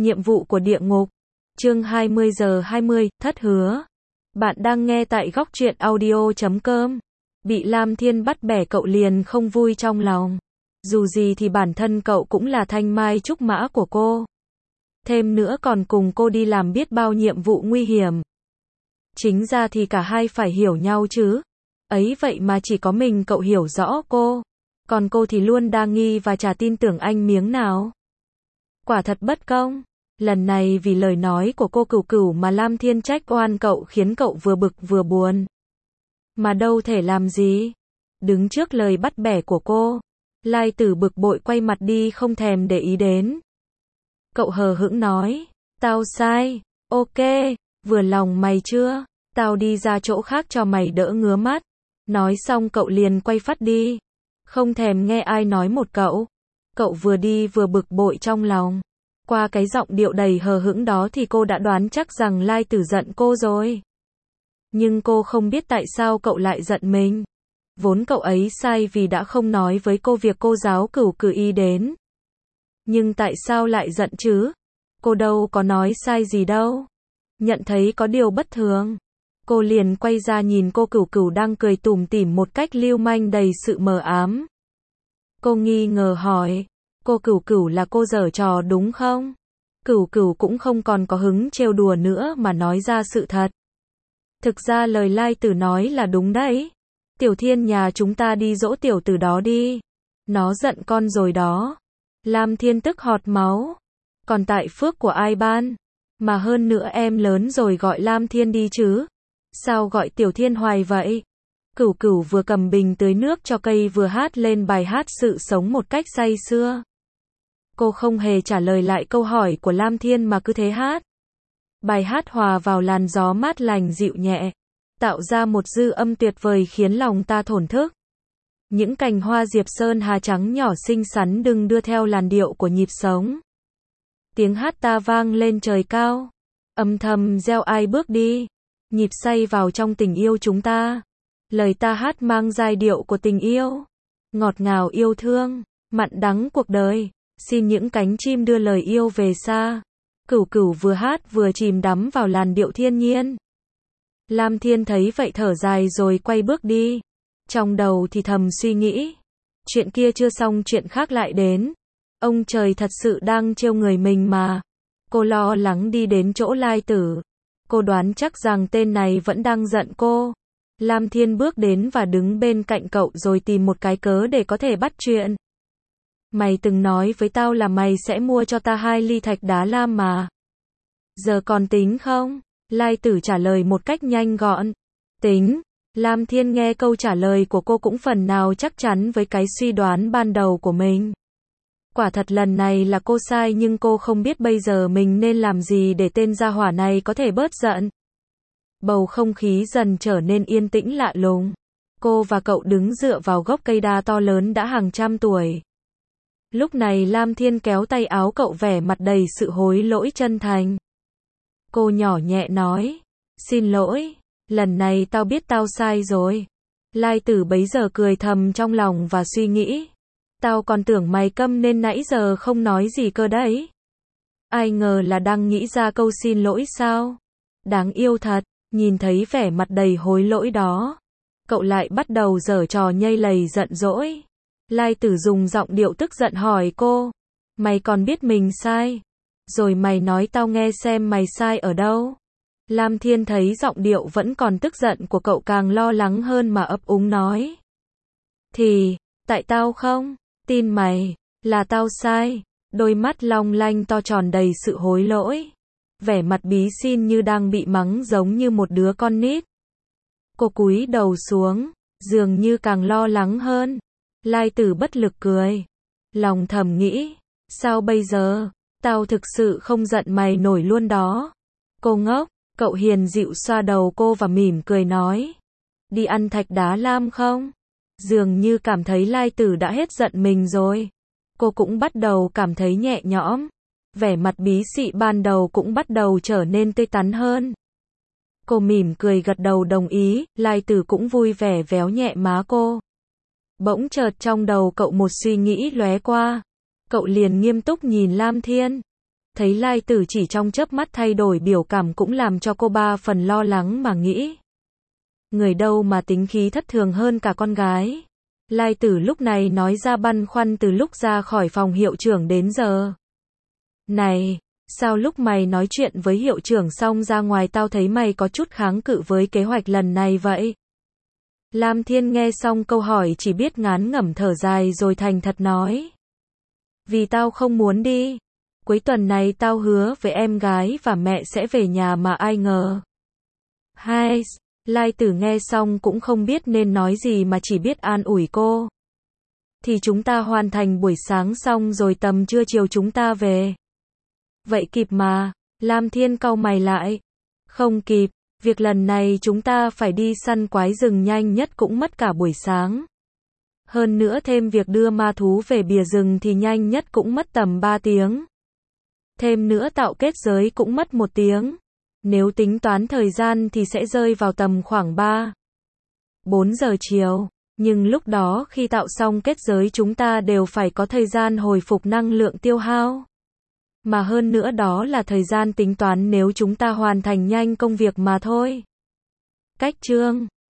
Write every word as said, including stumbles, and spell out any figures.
Nhiệm vụ của địa ngục. Chương hai mươi giờ hai mươi, thất hứa. Bạn đang nghe tại góc truyện audio chấm com. Bị Lam Thiên bắt bẻ cậu liền không vui trong lòng. Dù gì thì bản thân cậu cũng là thanh mai trúc mã của cô. Thêm nữa còn cùng cô đi làm biết bao nhiệm vụ nguy hiểm. Chính ra thì cả hai phải hiểu nhau chứ. Ấy vậy mà chỉ có mình cậu hiểu rõ cô. Còn cô thì luôn đa nghi và chả tin tưởng anh miếng nào. Quả thật bất công. Lần này vì lời nói của cô Cửu Cửu mà Lam Thiên trách oan cậu khiến cậu vừa bực vừa buồn. Mà đâu thể làm gì. Đứng trước lời bắt bẻ của cô, Lai Tử bực bội quay mặt đi không thèm để ý đến. Cậu hờ hững nói, tao sai, ok, vừa lòng mày chưa, tao đi ra chỗ khác cho mày đỡ ngứa mắt. Nói xong cậu liền quay phắt đi. Không thèm nghe ai nói một cậu. Cậu vừa đi vừa bực bội trong lòng. Qua cái giọng điệu đầy hờ hững đó thì cô đã đoán chắc rằng Lai Tử giận cô rồi. Nhưng cô không biết tại sao cậu lại giận mình. Vốn cậu ấy sai vì đã không nói với cô việc cô giáo Cửu Cửu y đến. Nhưng tại sao lại giận chứ? Cô đâu có nói sai gì đâu. Nhận thấy có điều bất thường, cô liền quay ra nhìn cô Cửu Cửu đang cười tủm tỉm một cách lưu manh đầy sự mờ ám. Cô nghi ngờ hỏi, cô Cửu Cửu là cô giở trò đúng không? Cửu Cửu cũng không còn có hứng trêu đùa nữa mà nói ra sự thật. Thực ra lời Lai Tử nói là đúng đấy. Tiểu Thiên nhà chúng ta đi dỗ tiểu tử đó đi. Nó giận con rồi đó. Lam Thiên tức họt máu. Còn tại phước của ai ban? Mà hơn nữa em lớn rồi gọi Lam Thiên đi chứ. Sao gọi Tiểu Thiên hoài vậy? Cửu Cửu vừa cầm bình tưới nước cho cây vừa hát lên bài hát sự sống một cách say sưa. Cô không hề trả lời lại câu hỏi của Lam Thiên mà cứ thế hát. Bài hát hòa vào làn gió mát lành dịu nhẹ, tạo ra một dư âm tuyệt vời khiến lòng ta thổn thức. Những cành hoa diệp sơn hà trắng nhỏ xinh xắn đừng đưa theo làn điệu của nhịp sống. Tiếng hát ta vang lên trời cao, âm thầm gieo ai bước đi, nhịp say vào trong tình yêu chúng ta. Lời ta hát mang giai điệu của tình yêu, ngọt ngào yêu thương, mặn đắng cuộc đời, xin những cánh chim đưa lời yêu về xa. Cửu Cửu vừa hát vừa chìm đắm vào làn điệu thiên nhiên. Lam Thiên thấy vậy thở dài rồi quay bước đi. Trong đầu thì thầm suy nghĩ, chuyện kia chưa xong chuyện khác lại đến. Ông trời thật sự đang trêu người mình mà. Cô lo lắng đi đến chỗ Lai Tử. Cô đoán chắc rằng tên này vẫn đang giận cô. Lam Thiên bước đến và đứng bên cạnh cậu rồi tìm một cái cớ để có thể bắt chuyện. Mày từng nói với tao là mày sẽ mua cho ta hai ly thạch đá lam mà. Giờ còn tính không? Lai Tử trả lời một cách nhanh gọn. Tính. Lam Thiên nghe câu trả lời của cô cũng phần nào chắc chắn với cái suy đoán ban đầu của mình. Quả thật lần này là cô sai nhưng cô không biết bây giờ mình nên làm gì để tên gia hỏa này có thể bớt giận. Bầu không khí dần trở nên yên tĩnh lạ lùng. Cô và cậu đứng dựa vào gốc cây đa to lớn đã hàng trăm tuổi. Lúc này Lam Thiên kéo tay áo cậu vẻ mặt đầy sự hối lỗi chân thành. Cô nhỏ nhẹ nói, xin lỗi, lần này tao biết tao sai rồi. Lai Tử bấy giờ cười thầm trong lòng và suy nghĩ, tao còn tưởng mày câm nên nãy giờ không nói gì cơ đấy. Ai ngờ là đang nghĩ ra câu xin lỗi sao? Đáng yêu thật, nhìn thấy vẻ mặt đầy hối lỗi đó. Cậu lại bắt đầu giở trò nhây lầy giận dỗi. Lai Tử dùng giọng điệu tức giận hỏi cô, mày còn biết mình sai? Rồi mày nói tao nghe xem mày sai ở đâu? Lam Thiên thấy giọng điệu vẫn còn tức giận của cậu càng lo lắng hơn mà ấp úng nói. Thì, tại tao không tin mày, là tao sai. Đôi mắt long lanh to tròn đầy sự hối lỗi. Vẻ mặt bí xin như đang bị mắng giống như một đứa con nít. Cô cúi đầu xuống, dường như càng lo lắng hơn. Lai Tử bất lực cười. Lòng thầm nghĩ, sao bây giờ? Tao thực sự không giận mày nổi luôn đó. Cô ngốc, cậu hiền dịu xoa đầu cô và mỉm cười nói. Đi ăn thạch đá lam không? Dường như cảm thấy Lai Tử đã hết giận mình rồi. Cô cũng bắt đầu cảm thấy nhẹ nhõm. Vẻ mặt bí xị ban đầu cũng bắt đầu trở nên tươi tắn hơn. Cô mỉm cười gật đầu đồng ý, Lai Tử cũng vui vẻ véo nhẹ má cô. Bỗng chợt trong đầu cậu một suy nghĩ lóe qua. Cậu liền nghiêm túc nhìn Lam Thiên. Thấy Lai Tử chỉ trong chớp mắt thay đổi biểu cảm cũng làm cho cô ba phần lo lắng mà nghĩ. Người đâu mà tính khí thất thường hơn cả con gái. Lai Tử lúc này nói ra băn khoăn từ lúc ra khỏi phòng hiệu trưởng đến giờ. Này, sao lúc mày nói chuyện với hiệu trưởng xong ra ngoài tao thấy mày có chút kháng cự với kế hoạch lần này vậy? Lam Thiên nghe xong câu hỏi chỉ biết ngán ngẩm thở dài rồi thành thật nói. Vì tao không muốn đi. Cuối tuần này tao hứa với em gái và mẹ sẽ về nhà mà ai ngờ. Hai, Lai Tử nghe xong cũng không biết nên nói gì mà chỉ biết an ủi cô. Thì chúng ta hoàn thành buổi sáng xong rồi tầm trưa chiều chúng ta về. Vậy kịp mà, Lam Thiên cau mày lại. Không kịp, việc lần này chúng ta phải đi săn quái rừng nhanh nhất cũng mất cả buổi sáng. Hơn nữa thêm việc đưa ma thú về bìa rừng thì nhanh nhất cũng mất tầm ba tiếng. Thêm nữa tạo kết giới cũng mất một tiếng. Nếu tính toán thời gian thì sẽ rơi vào tầm khoảng ba, bốn giờ chiều. Nhưng lúc đó khi tạo xong kết giới chúng ta đều phải có thời gian hồi phục năng lượng tiêu hao. Mà hơn nữa đó là thời gian tính toán nếu chúng ta hoàn thành nhanh công việc mà thôi. Cách chương